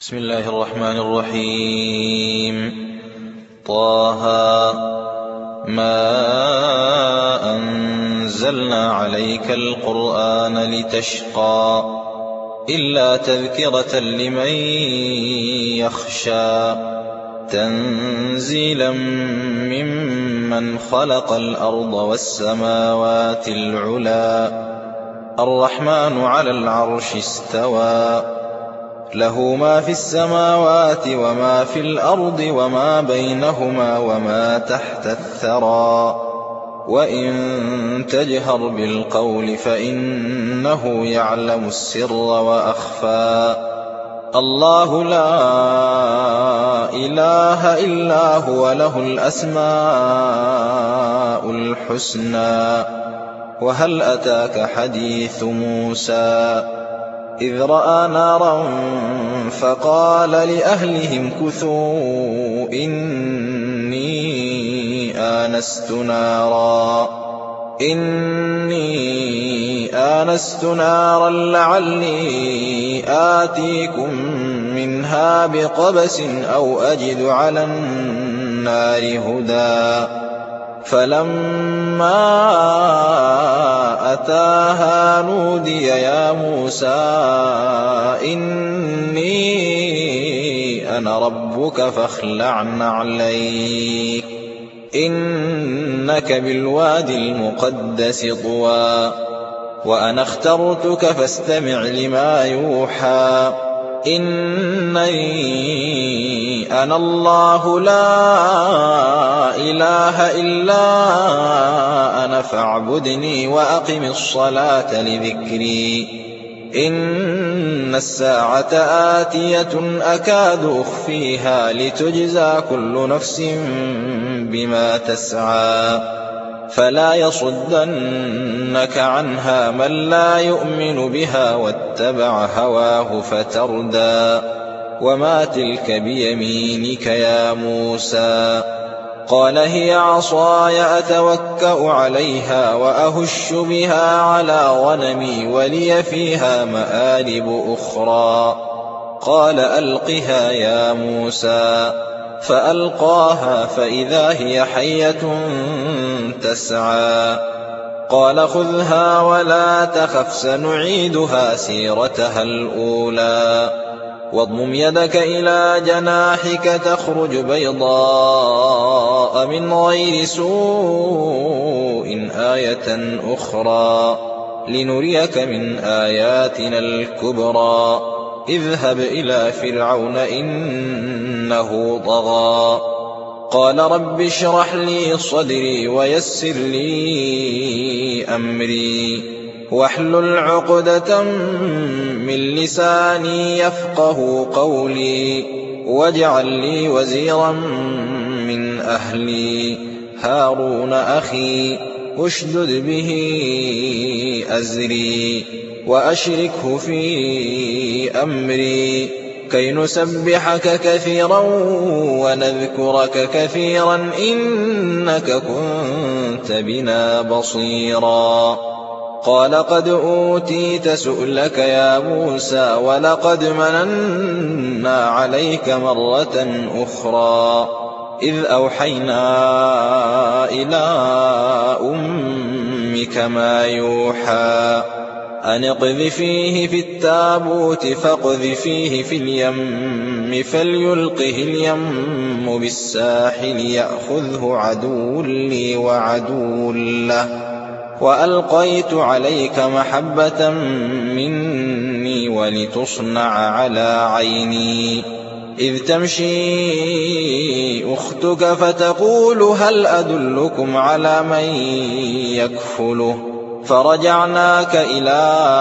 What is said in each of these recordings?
بسم الله الرحمن الرحيم. طه ما أنزلنا عليك القرآن لتشقى إلا تذكرة لمن يخشى تنزيلا ممن خلق الأرض والسماوات العلى الرحمن على العرش استوى له ما في السماوات وما في الأرض وما بينهما وما تحت الثرى وإن تجهر بالقول فإنه يعلم السر وأخفى الله لا إله إلا هو له الأسماء الحسنى وهل أتاك حديث موسى إذ رأى نارا فقال لأهلهم كثوا إني آنست نارا لعلي آتيكم منها بقبس أو أجد على النار هدى فلما أتاها نودي يا موسى إني أنا ربك فاخلع نعليك إنك بالوادي المقدس طوى وأنا اخترتك فاستمع لما يوحى إنني أنا الله لا إله إلا أنا فاعبدني وأقم الصلاة لذكري إن الساعة آتية أكاد أخفيها لتجزى كل نفس بما تسعى فلا يصدنك عنها من لا يؤمن بها واتبع هواه فتردى وما تلك بيمينك يا موسى قال هي عصاي أتوكأ عليها وأهش بها على غنمي ولي فيها مآرب أخرى قال ألقها يا موسى فألقاها فإذا هي حية تسعى قال خذها ولا تخف سنعيدها سيرتها الأولى واضمم يدك إلى جناحك تخرج بيضاء من غير سوء آية أخرى لنريك من آياتنا الكبرى اذهب إلى فرعون إنه طغى قال رب اشرح لي صدري ويسر لي أمري واحلل عقدة من لساني يفقه قولي واجعل لي وزيرا من أهلي هارون أخي اشدد به أزري وأشركه في أمري كي نسبحك كثيرا ونذكرك كثيرا إنك كنت بنا بصيرا قال قد أوتيت سؤلك يا موسى ولقد مننا عليك مرة أخرى إذ أوحينا إلى أمك ما يوحى أن اقذفيه في التابوت فاقذفيه في اليم فليلقه اليم بالساحل يأخذه عدو لي وعدو له وألقيت عليك محبة مني ولتصنع على عيني إذ تمشي أختك فتقول هل أدلكم على من يكفله فرجعناك إلى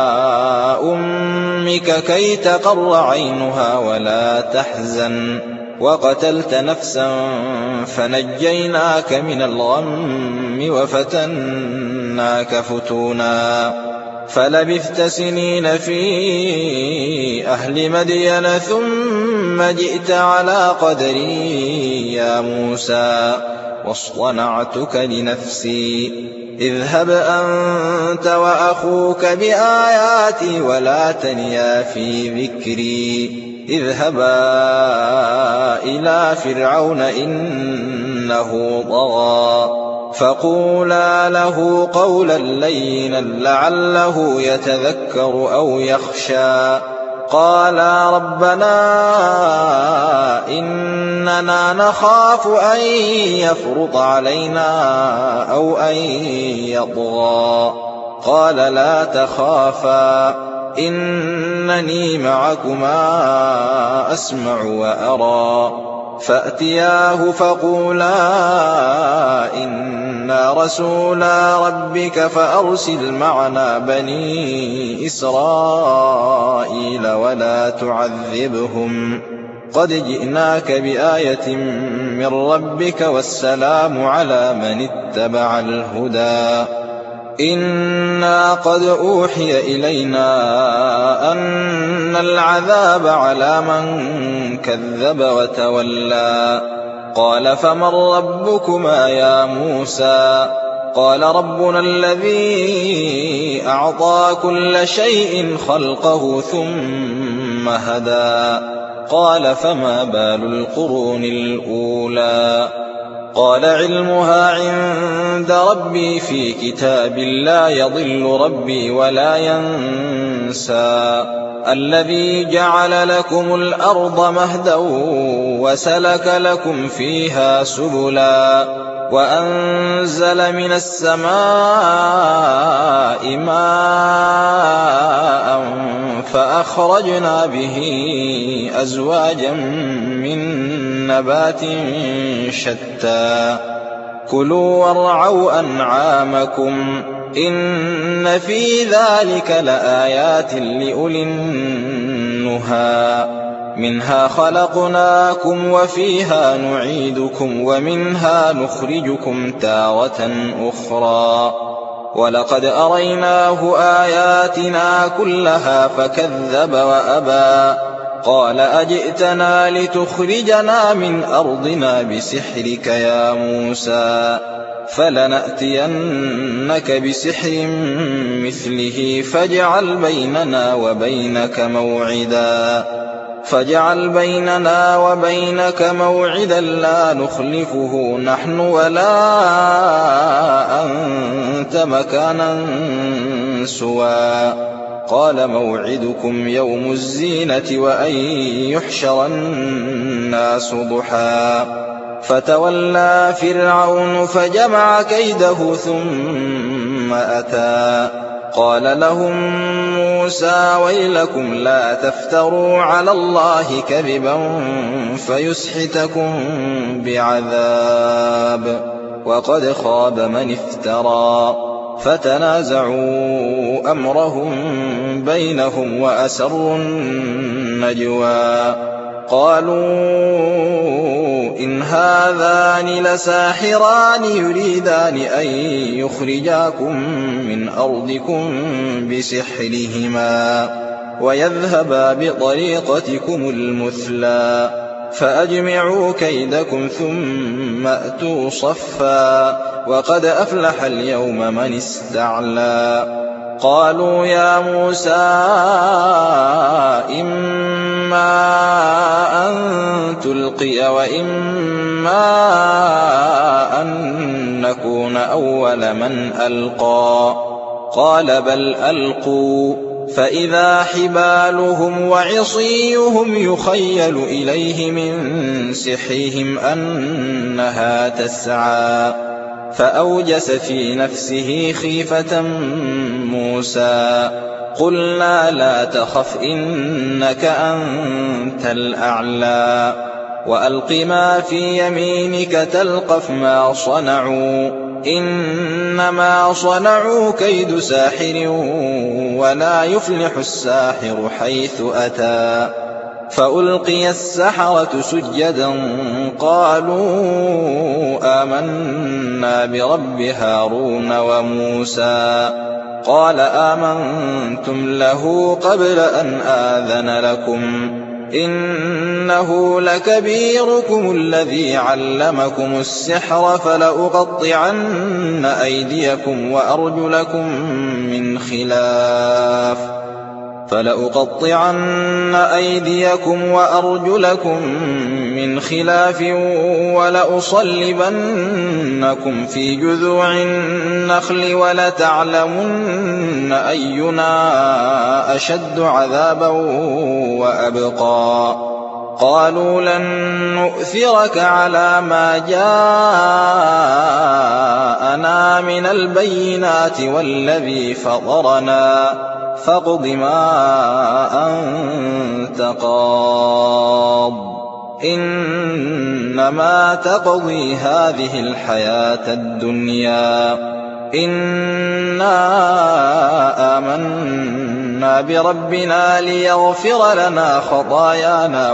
أمك كي تقر عينها ولا تحزن وقتلت نفسا فنجيناك من الغم وفتناك فتونا فلبثت سنين في أهل مدين ثم جئت على قدري يا موسى واصطنعتك لنفسي اذهب أنت وأخوك بآياتي ولا تنيا في ذكري اذهبا إلى فرعون إنه طغى فقولا له قولا لينا لعله يتذكر أو يخشى قالا ربنا إننا نخاف أن يفرط علينا أو أن يطغى قال لا تخافا إنني معكما أسمع وأرى فأتياه فقولا إنا رسولا ربك فأرسل معنا بني إسرائيل ولا تعذبهم قد جئناك بآية من ربك والسلام على من اتبع الهدى إنا قد أوحي إلينا أن العذاب على من كذب وتولى قال فمن ربكما يا موسى قال ربنا الذي أعطى كل شيء خلقه ثم هدى قال فما بال القرون الأولى قال علمها عند ربي في كتاب لا يضل ربي ولا ينسى الذي جعل لكم الأرض مهدا وسلك لكم فيها سبلا وأنزل من السماء ماء فأخرجنا به أزواجا من نبات شتى كلوا وارعوا أنعامكم إن في ذلك لآيات لأولي النهى منها خلقناكم وفيها نعيدكم ومنها نخرجكم تارة أخرى ولقد أريناه آياتنا كلها فكذب وأبى قال أجئتنا لتخرجنا من أرضنا بسحرك يا موسى فلنأتينك بسحر مثله فاجعل بيننا وبينك موعدا لا نخلفه نحن ولا أنت مكانا سوى قال موعدكم يوم الزينة وأن يحشر الناس ضحى فتولى فرعون فجمع كيده ثم أتى قال لهم موسى ويلكم لا تفتروا على الله كذبا فيسحتكم بعذاب وقد خاب من افترى فتنازعوا أمرهم بينهم وأسروا النجوى قالوا إن هذان لساحران يريدان أن يخرجاكم من أرضكم بسحرهما ويذهبا بطريقتكم المثلى فأجمعوا كيدكم ثم أتوا صفا وقد أفلح اليوم من استعلى قالوا يا موسى إما أن تلقي وإما أن نكون أول من ألقى قال بل ألقوا فإذا حبالهم وعصيهم يخيل إليه من سحرهم أنها تسعى فأوجس في نفسه خيفة موسى قلنا لا تخف إنك أنت الأعلى وألق ما في يمينك تلقف ما صنعوا إنما صنعوا كيد ساحر ولا يفلح الساحر حيث أتى فألقي السحرة سجدا قالوا آمنا برب هارون وموسى قال آمنتم له قبل أن آذن لكم إنه لكبيركم الذي علمكم السحر فلأقطعن أيديكم وأرجلكم من خلاف فلأقطعن أيديكم وأرجلكم من خلاف ولأصلبنكم في جذوع النخل ولتعلمن أينا أشد عذابا وأبقى قالوا لن نؤثرك على ما جاءنا من البينات والذي فطرنا فاقض ما أنت قاض إنما تقضي هذه الحياة الدنيا إنا آمنا بربنا ليغفر لنا خطايانا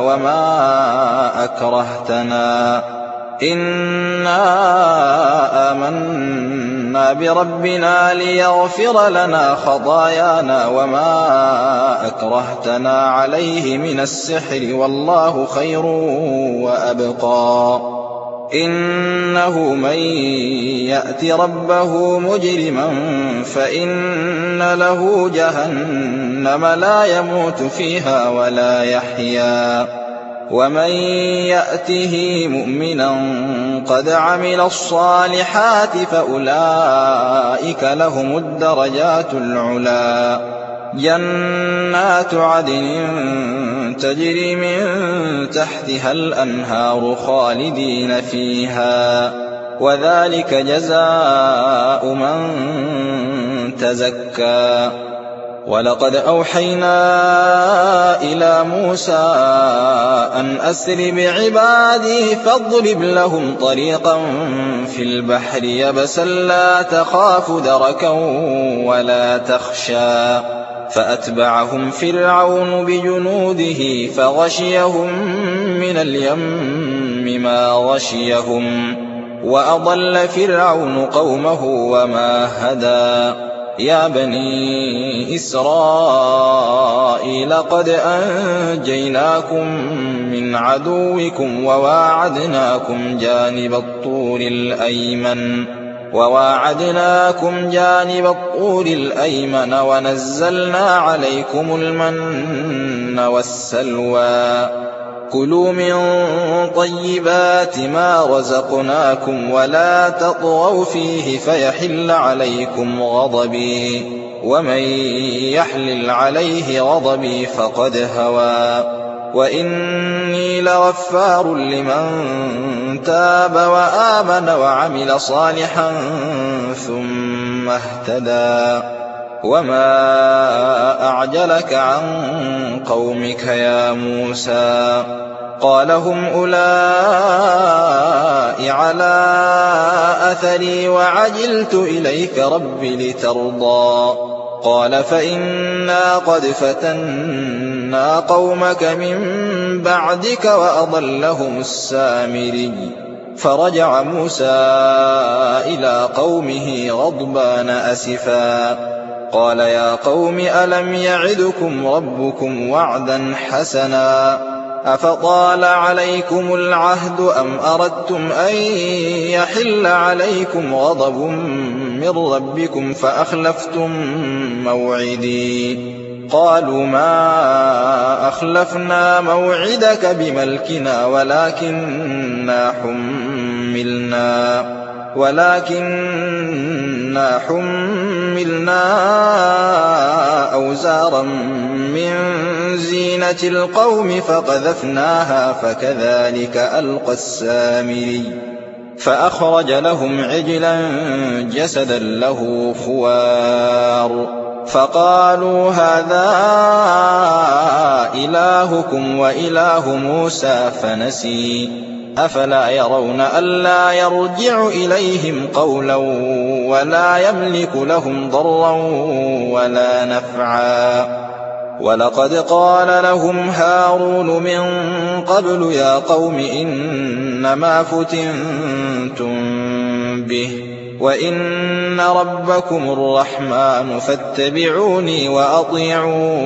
وما أكرهتنا عليه من السحر والله خير وأبقى إنه من يأت ربه مجرما فإن له جهنم لا يموت فيها ولا يحيا ومن يأته مؤمنا قد عمل الصالحات فأولئك لهم الدرجات العلا جنات عدن تجري من تحتها الأنهار خالدين فيها وذلك جزاء من تزكى ولقد أوحينا إلى موسى أن أسر بعبادي فاضرب لهم طريقا في البحر يبسا لا تخاف دركا ولا تخشى فأتبعهم فرعون بجنوده فغشيهم من اليم ما غشيهم وأضل فرعون قومه وما هدى يا بني إسرائيل قد أنجيناكم من عدوكم وواعدناكم جانب الطور الأيمن ونزلنا عليكم المن والسلوى كلوا من طيبات ما رزقناكم ولا تطغوا فيه فيحل عليكم غضبي ومن يحلل عليه غضبي فقد هوى وإني لغفار لمن تاب وآمن وعمل صالحا ثم اهتدى وما أعجلك عن قومك يا موسى قال هم أولئك على أثري وعجلت إليك رب لترضى قال فإنا قد فتنا قومك من بعدك وأضلهم السامري فرجع موسى إلى قومه غضبان أسفا قال يا قوم ألم يعدكم ربكم وعدا حسنا أفطال عليكم العهد أم أردتم أن يحل عليكم غضب من ربكم فأخلفتم موعدي قالوا ما أخلفنا موعدك بملكنا ولكننا حملنا أوزارا من زينة القوم فقذفناها فكذلك ألقى السامري فأخرج لهم عجلا جسدا له خوار فقالوا هذا إلهكم وإله موسى فنسي أفلا يرون ألا يرجع إليهم قولا ولا يملك لهم ضرا ولا نفعا ولقد قال لهم هارون من قبل يا قوم إنما فتنتم به وإن ربكم الرحمن فاتبعوني وأطيعوا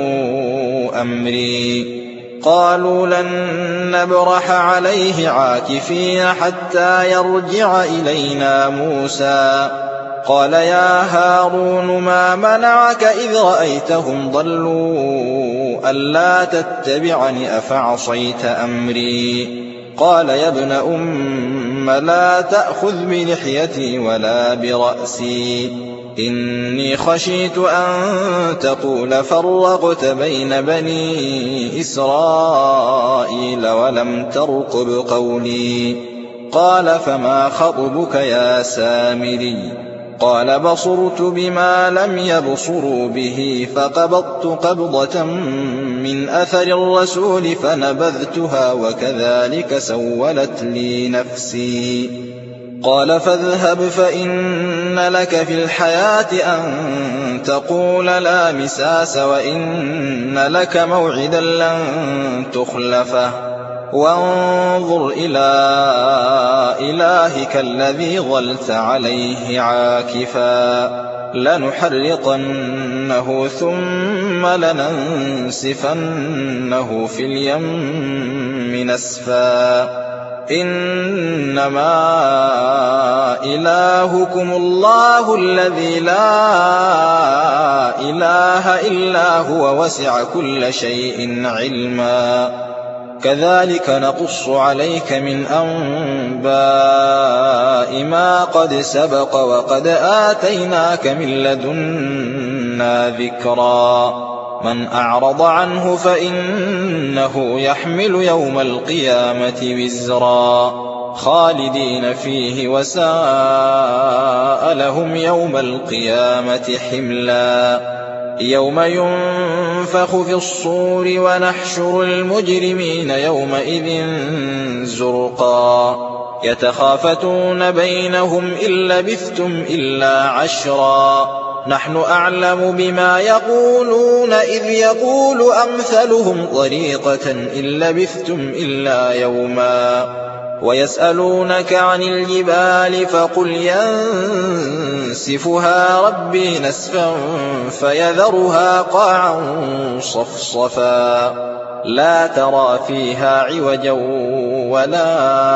أمري قالوا لن نبرح عليه عاكفين حتى يرجع إلينا موسى قال يا هارون ما منعك إذ رأيتهم ضلوا ألا تتبعني أفعصيت أمري قال يا ابن أم لا تأخذ بلحيتي ولا برأسي إني خشيت أن تقول فرقت بين بني إسرائيل ولم ترقب قولي قال فما خطبك يا سامري قال بصرت بما لم يبصروا به فقبضت قبضة من أثر الرسول فنبذتها وكذلك سولت لي نفسي قال فاذهب فإن لك في الحياة أن تقول لا مساس وإن لك موعدا لن تخلفه وانظر إلى إلهك الذي ظلت عليه عاكفا لنحرقنه ثم لننسفنه في اليم نسفا إنما إلهكم الله الذي لا إله إلا هو وسع كل شيء علما كذلك نقص عليك من أنباء ما قد سبق وقد آتيناك من لدنا ذكرا من أعرض عنه فإنه يحمل يوم القيامة وزرا خالدين فيه وساء لهم يوم القيامة حملا يوم ينفخ في الصور ونحشر المجرمين يومئذ زرقا يتخافتون بينهم إن لبثتم إلا عشرا نحن أعلم بما يقولون إذ يقول أمثلهم طريقة إن لبثتم إلا يوما ويسألونك عن الجبال فقل ينسفها ربي نسفا فيذرها قاعا صفصفا لا ترى فيها عوجا ولا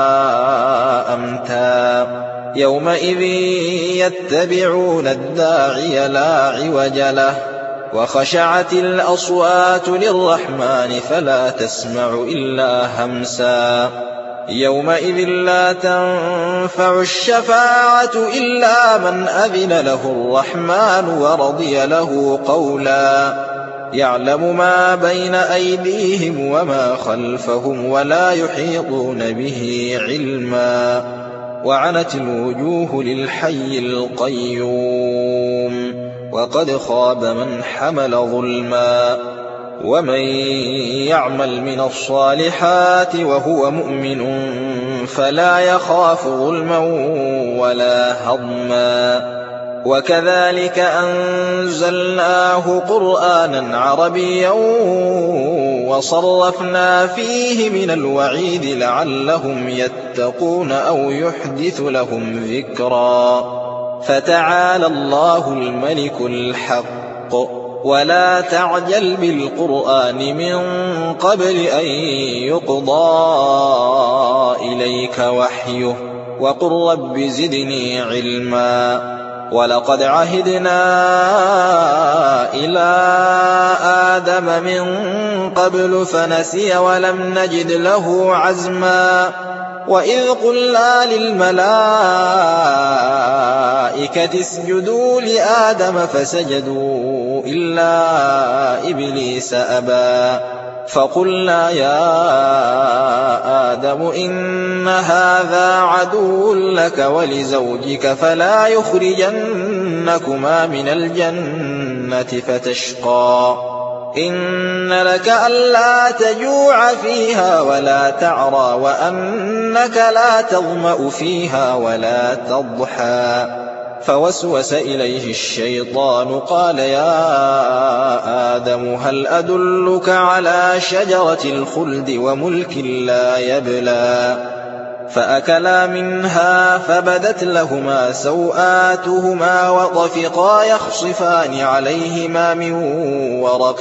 أمتا يومئذ يتبعون الداعي لا عوج له وخشعت الأصوات للرحمن فلا تسمع إلا همسا يومئذ لا تنفع الشفاعة إلا من أذن له الرحمن ورضي له قولا يعلم ما بين أيديهم وما خلفهم ولا يحيطون به علما وعنت الوجوه للحي القيوم وقد خاب من حمل ظلما ومن يعمل من الصالحات وهو مؤمن فلا يخاف ظلما ولا هضما وكذلك أنزلناه قرآنا عربيا وصرفنا فيه من الوعيد لعلهم يتقون أو يحدث لهم ذكرا فتعالى الله الملك الحق ولا تعجل بالقرآن من قبل أن يقضى إليك وحيه وقل رب زدني علما ولقد عهدنا إلى آدم من قبل فنسي ولم نجد له عزما وإذ قلنا للملائكة اسجدوا لآدم فسجدوا إلا إبليس أبى فقلنا يا آدم إن هذا عدو لك ولزوجك فلا يخرجنكما من الجنة فتشقى إن لك ألا تجوع فيها ولا تعرى وأنك لا تظمأ فيها ولا تضحى فوسوس إليه الشيطان قال يا آدم هل أدلك على شجرة الخلد وملك لا يبلى فأكلا منها فبدت لهما سوآتهما وطفقا يخصفان عليهما من ورق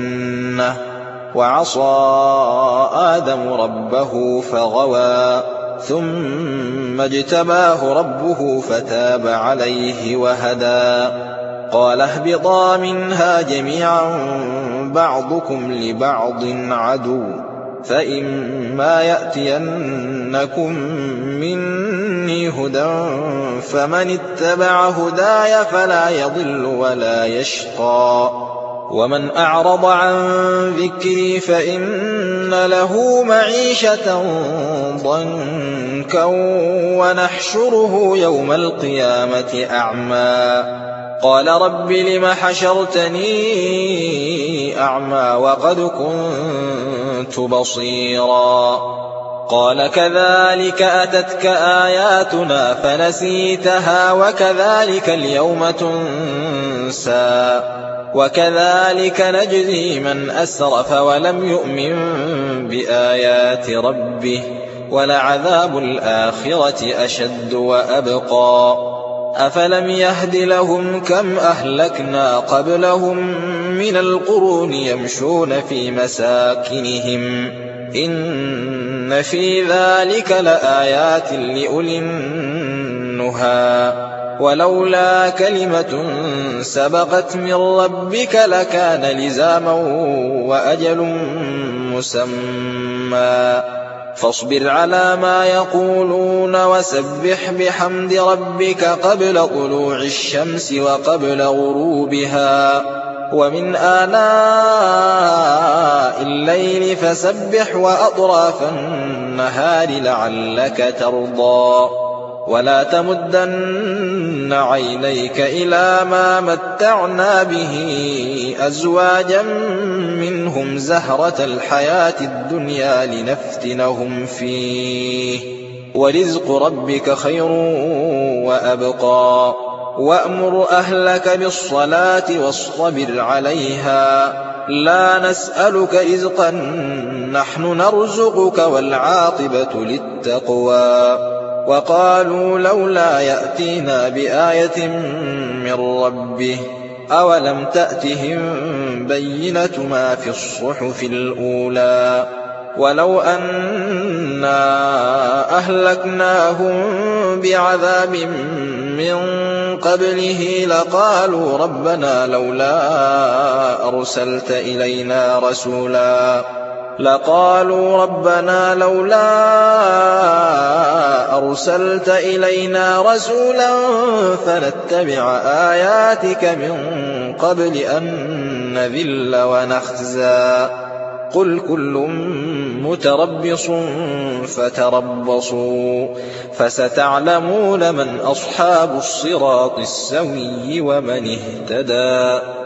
الجنة وعصى آدم ربه فغوى ثم اجتباه ربه فتاب عليه وهدى قال اهبطا منها جميعا بعضكم لبعض عدو فإما يأتينكم مني هدى فمن اتبع هداي فلا يضل ولا يشقى ومن أعرض عن ذكري فإن له معيشة ضنكا ونحشره يوم القيامة أعمى قال رب لم حشرتني أعمى وقد كنت بصيرا قال كذلك أتتك آياتنا فنسيتها وكذلك اليوم تنسى وكذلك نجزي من أسرف ولم يؤمن بآيات ربه ولعذاب الآخرة أشد وأبقى أفلم يهد لهم كم أهلكنا قبلهم من القرون يمشون في مساكنهم إن في ذلك لآيات لأولي النهى ولولا كلمة سبقت من ربك لكان لزاما وأجل مسمى فاصبر على ما يقولون وسبح بحمد ربك قبل طلوع الشمس وقبل غروبها ومن آناء الليل فسبح وأطراف النهار لعلك ترضى ولا تمدن عينيك إلى ما متعنا به أزواجا منهم زهرة الحياة الدنيا لنفتنهم فيه ورزق ربك خير وأبقى وأمر أهلك بالصلاة واصطبر عليها لا نسألك رزقا نحن نرزقك والعاقبة للتقوى وقالوا لولا يأتينا بآية من ربه أولم تأتهم بينة ما في الصحف الأولى ولو أنا أهلكناهم بعذاب من قبله لقالوا ربنا لولا أرسلت إلينا رسولا فنتبع آياتك من قبل أن نذل ونخزى قل كل متربص فتربصوا فستعلمون من أصحاب الصراط السوي ومن اهتدى